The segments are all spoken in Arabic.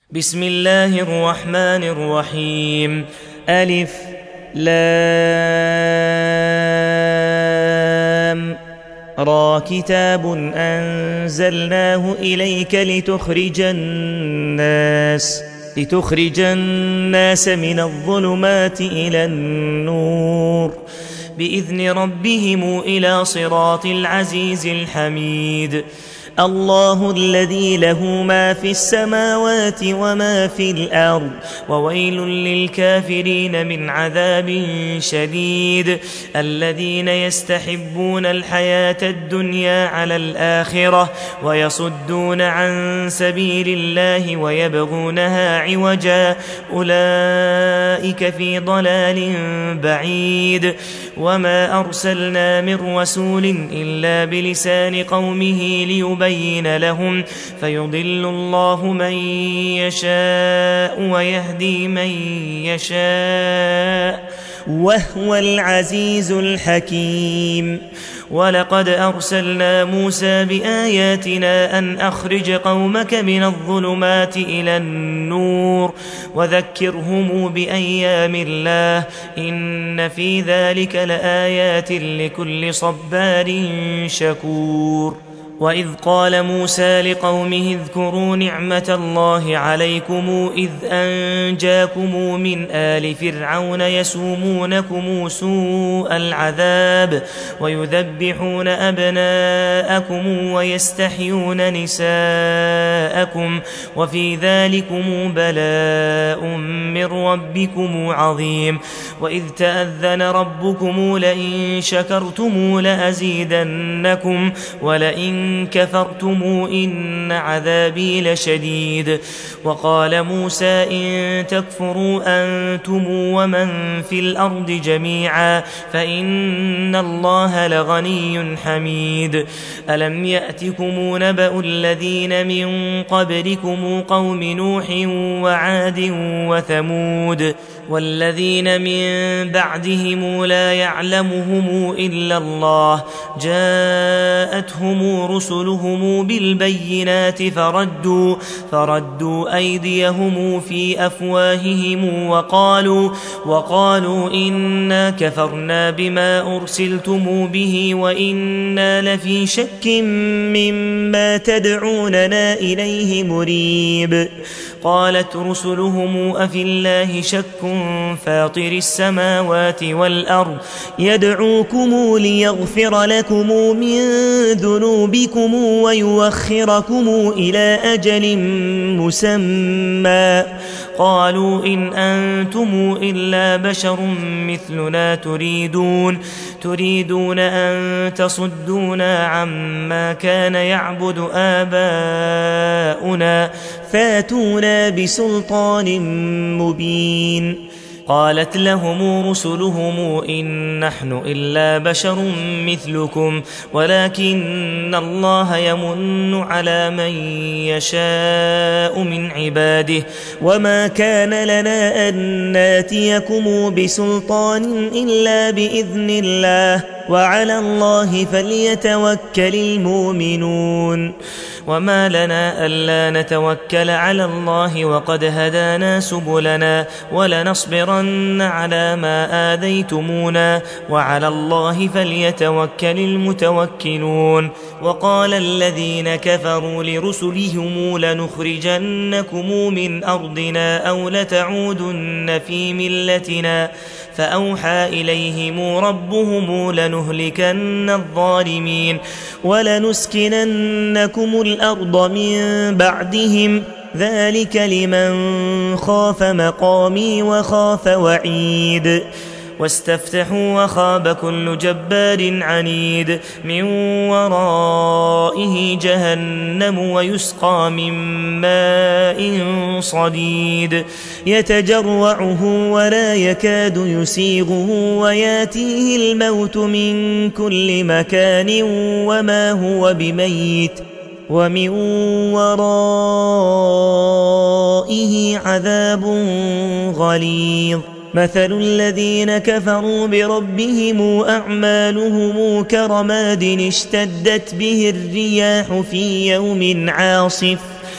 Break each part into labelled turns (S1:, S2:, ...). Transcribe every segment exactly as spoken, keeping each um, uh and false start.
S1: بسم الله الرحمن الرحيم. ألف لام را كتاب أنزلناه إليك لتخرج الناس لتخرج الناس من الظلمات إلى النور بإذن ربهم إلى صراط العزيز الحميد. الله الذي له ما في السماوات وما في الأرض وويل للكافرين من عذاب شديد. الذين يستحبون الحياة الدنيا على الآخرة ويصدون عن سبيل الله ويبغونها عوجا أولئك في ضلال بعيد. وما أرسلنا من رسول إلا بلسان قومه ليبين لهم فيضل الله من يشاء ويهدي من يشاء وهو العزيز الحكيم. ولقد أرسلنا موسى بآياتنا أن أخرج قومك من الظلمات إلى النور وذكرهم بأيام الله إن في ذلك لآيات لكل صبار شكور. وإذ قال موسى لقومه اذكروا نعمة الله عليكم إذ أنجاكم من آل فرعون يسومونكم سوء العذاب ويذبحون أبناءكم ويستحيون نساءكم وفي ذلكم بلاء من ربكم عظيم. وإذ تأذن ربكم لئن شكرتم لأزيدنكم ولئن كفرتم إن عذابي لشديد. وقال موسى إن تكفروا أنتم ومن في الأرض جميعا فإن الله لغني حميد. ألم يأتكم نبأ الذين من قبلكم قوم نوح وعاد وثمود والذين من بعدهم لا يعلمهم إلا الله جاءتهم رسلهم بالبينات فردوا, فردوا أيديهم في أفواههم وقالوا, وقالوا إنا كفرنا بما أرسلتم به وإنا لفي شك مما تدعوننا إليه مريب. قالت رسلهم أفي الله شك فاطر السماوات والأرض يدعوكم ليغفر لكم من ذنوبكم ويوخركم إلى أجل مسمى قالوا إن أنتم إلا بشر مثلنا تريدون تريدون أن تصدونا عما كان يعبد آباؤنا فاتونا بسلطان مبين. قالت لهم رسلهم إن نحن إلا بشر مثلكم ولكن الله يمن على من يشاء من عباده وما كان لنا أن ناتيكم بسلطان إلا بإذن الله وعلى الله فليتوكل المؤمنون. وما لنا ألا نتوكل على الله وقد هدانا سبلنا ولنصبرن على ما آذيتمونا وعلى الله فليتوكل المتوكلون. وقال الذين كفروا لرسلهم لنخرجنكم من أرضنا أو لتعودن في ملتنا فأوحى إليهم ربهم لنهلكن الظالمين ولنسكننكم الأرض من بعدهم ذلك لمن خاف مقامي وخاف وعيد. واستفتحوا وخاب كل جبار عنيد من ورائه جهنم ويسقى من ماء صديد يتجرعه ولا يكاد يسيغه وياتيه الموت من كل مكان وما هو بميت ومن ورائه عذاب غليظ. مثل الذين كفروا بربهم أعمالهم كرماد اشتدت به الرياح في يوم عاصف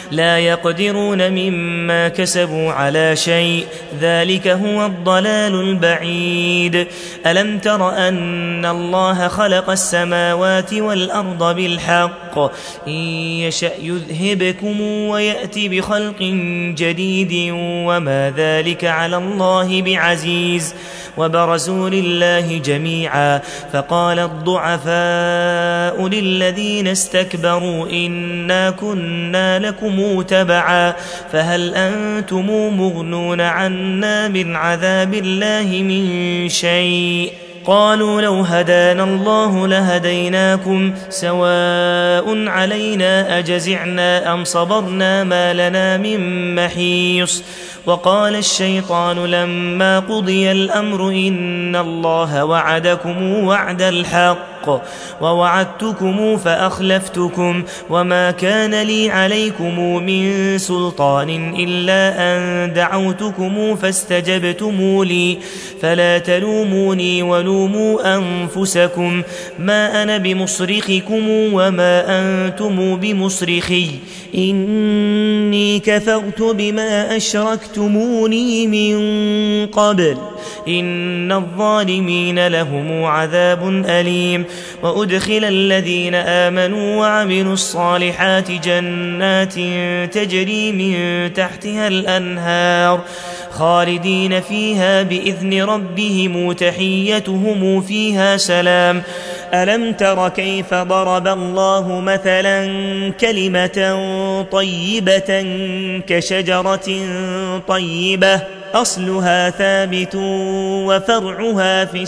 S1: لا يقدرون مما كسبوا على شيء ذلك هو الضلال البعيد ألم تر أن الله خلق السماوات والأرض بالحق إن يشأ يذهبكم ويأتي بخلق جديد وما ذلك على الله بعزيز وبرزوا لله جميعا فقال الضعفاء للذين استكبروا إنا كنا لكم تبعا فهل أنتم مغنون عنا من عذاب الله من شيء قالوا لو هدانا الله لهديناكم سواء علينا أجزعنا أم صبرنا ما لنا من محيص وقال الشيطان لما قضي الأمر إن الله وعدكم وعد الحق ووعدتكم فأخلفتكم وما كان لي عليكم من سلطان إلا أن دعوتكم فاستجبتم لي فلا تلوموني ولوموا أنفسكم ما أنا بمصرخكم وما أنتم بمصرخي إني كفرت بما أشركتموني من قبل إن الظالمين لهم عذاب أليم وأدخل الذين آمنوا وعملوا الصالحات جنات تجري من تحتها الأنهار خالدين فيها بإذن ربهم تحيتهم فيها سلام ألم تر كيف ضرب الله مثلا كلمة طيبة كشجرة طيبة أصلها ثابت وفرعها في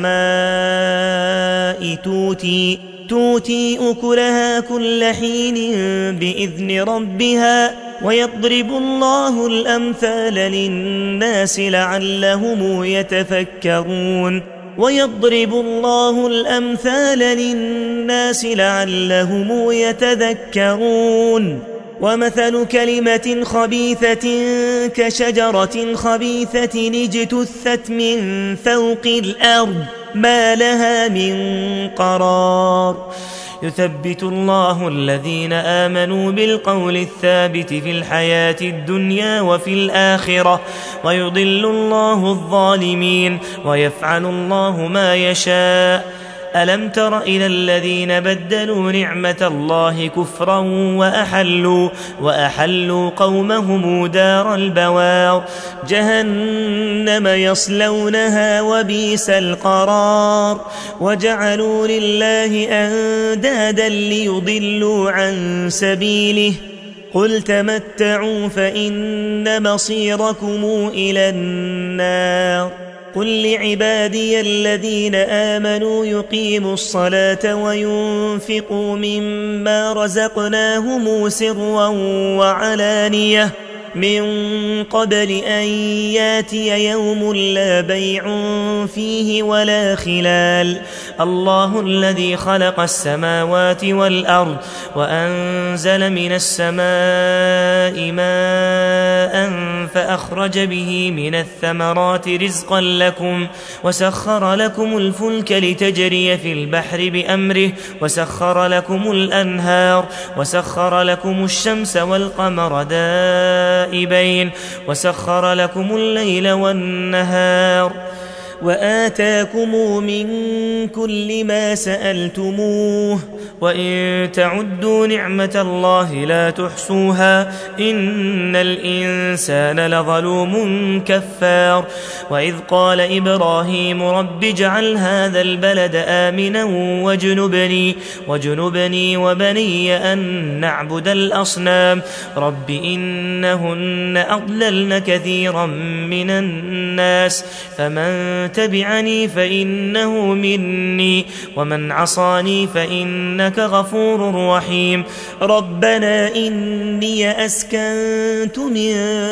S1: السماء توتي تؤتي أكلها كل حين بإذن ربها ويضرب الله الأمثال للناس لعلهم يتفكرون ويضرب الله الأمثال للناس لعلهم يتذكرون ومثل كلمة خبيثة كشجرة خبيثة اجتثت من فوق الأرض ما لها من قرار يثبت الله الذين آمنوا بالقول الثابت في الحياة الدنيا وفي الآخرة ويضل الله الظالمين ويفعل الله ما يشاء ألم تر إلى الذين بدلوا نعمة الله كفرا وأحلوا, وأحلوا قومهم دار البوار جهنم يصلونها وبئس القرار وجعلوا لله أندادا ليضلوا عن سبيله قل تمتعوا فإن مصيركم إلى النار قل لعبادي الذين آمنوا يقيموا الصلاة وينفقوا مما رزقناهم سرا وعلانية من قبل أن ياتي يوم لا بيع فيه ولا خلال الله الذي خلق السماوات والأرض وأنزل من السماء ماء فأخرج به من الثمرات رزقا لكم وسخر لكم الفلك لتجري في البحر بأمره وسخر لكم الأنهار وسخر لكم الشمس والقمر دائبين وسخر لكم الليل والنهار وآتاكم من كل ما سألتموه وإن تعدوا نعمة الله لا تحصوها إن الإنسان لظلوم كفار وإذ قال إبراهيم رب اجعل هذا البلد آمنا وجنبني, وجنبني وبني أن نعبد الأصنام رب إنهن أضللن كثيرا من الناس فمن تبعني فإنه مني ومن عصاني فإنك غفور رحيم ربنا إني أسكنت من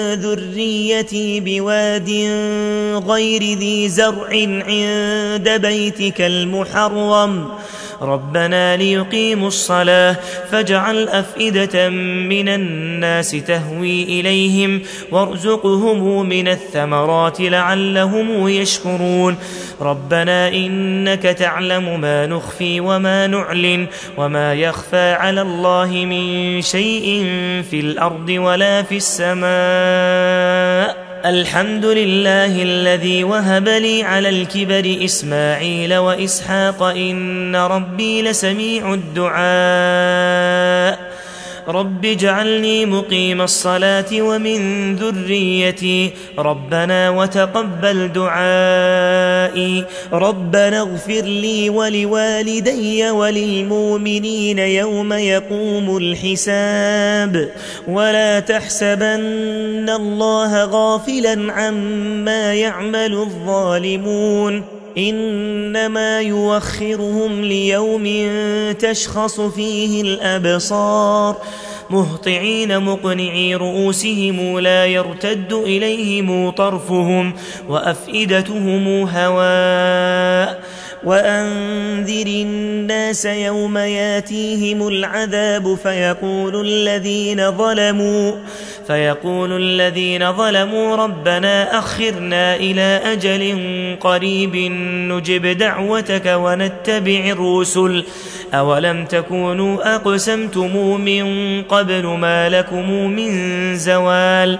S1: ذريتي بواد غير ذي زرع عند بيتك المحرم ربنا ليقيموا الصلاة فاجعل أفئدة من الناس تهوي إليهم وارزقهم من الثمرات لعلهم يشكرون ربنا إنك تعلم ما نخفي وما نعلن وما يخفى على الله من شيء في الأرض ولا في السماء الحمد لله الذي وهب لي على الكبر إسماعيل وإسحاق إن ربي لسميع الدعاء رب اجعلني مقيم الصلاة ومن ذريتي ربنا وتقبل دعائي ربنا اغفر لي ولوالدي وللمؤمنين يوم يقوم الحساب ولا تحسبن الله غافلا عما يعمل الظالمون إنما يوخرهم ليوم تشخص فيه الأبصار مهطعين مقنعي رؤوسهم لا يرتد إليهم طرفهم وأفئدتهم هواء وأنذر الناس يوم ياتيهم العذاب فيقول الذين ظلموا فيقول الذين ظلموا ربنا أخرنا إلى أجل قريب نجب دعوتك ونتبع الرسل أولم تكونوا أقسمتم من قبل ما لكم من زوال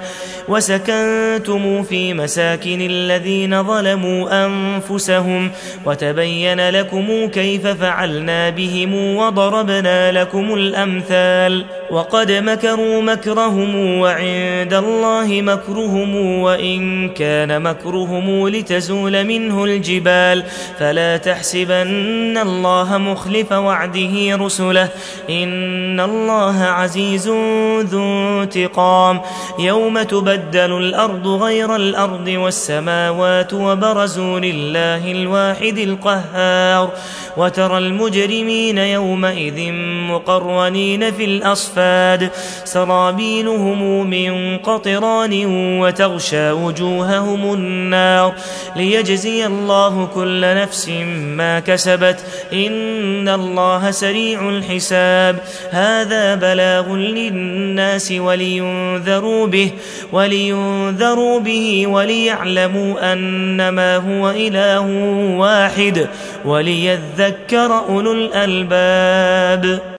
S1: وسكنتم في مساكن الذين ظلموا أنفسهم وتبين لكم كيف فعلنا بهم وضربنا لكم الأمثال وقد مكروا مكرهم وعند الله مكرهم وإن كان مكرهم لتزول منه الجبال فلا تحسبن الله مخلف وعده رسله إن الله عزيز ذو انتقام يوم تبدل الأرض غير الأرض والسماوات وبرزوا لله الواحد القهار وترى المجرمين يومئذ مقرنين في الأصفاد سرابيلهم من قطران وتغشى وجوههم النار ليجزي الله كل نفس ما كسبت إن الله سريع الحساب هذا بلاغ للناس ولينذروا به ولينذروا به وليعلموا أنما هو إله واحد وليذكر أولو الألباب.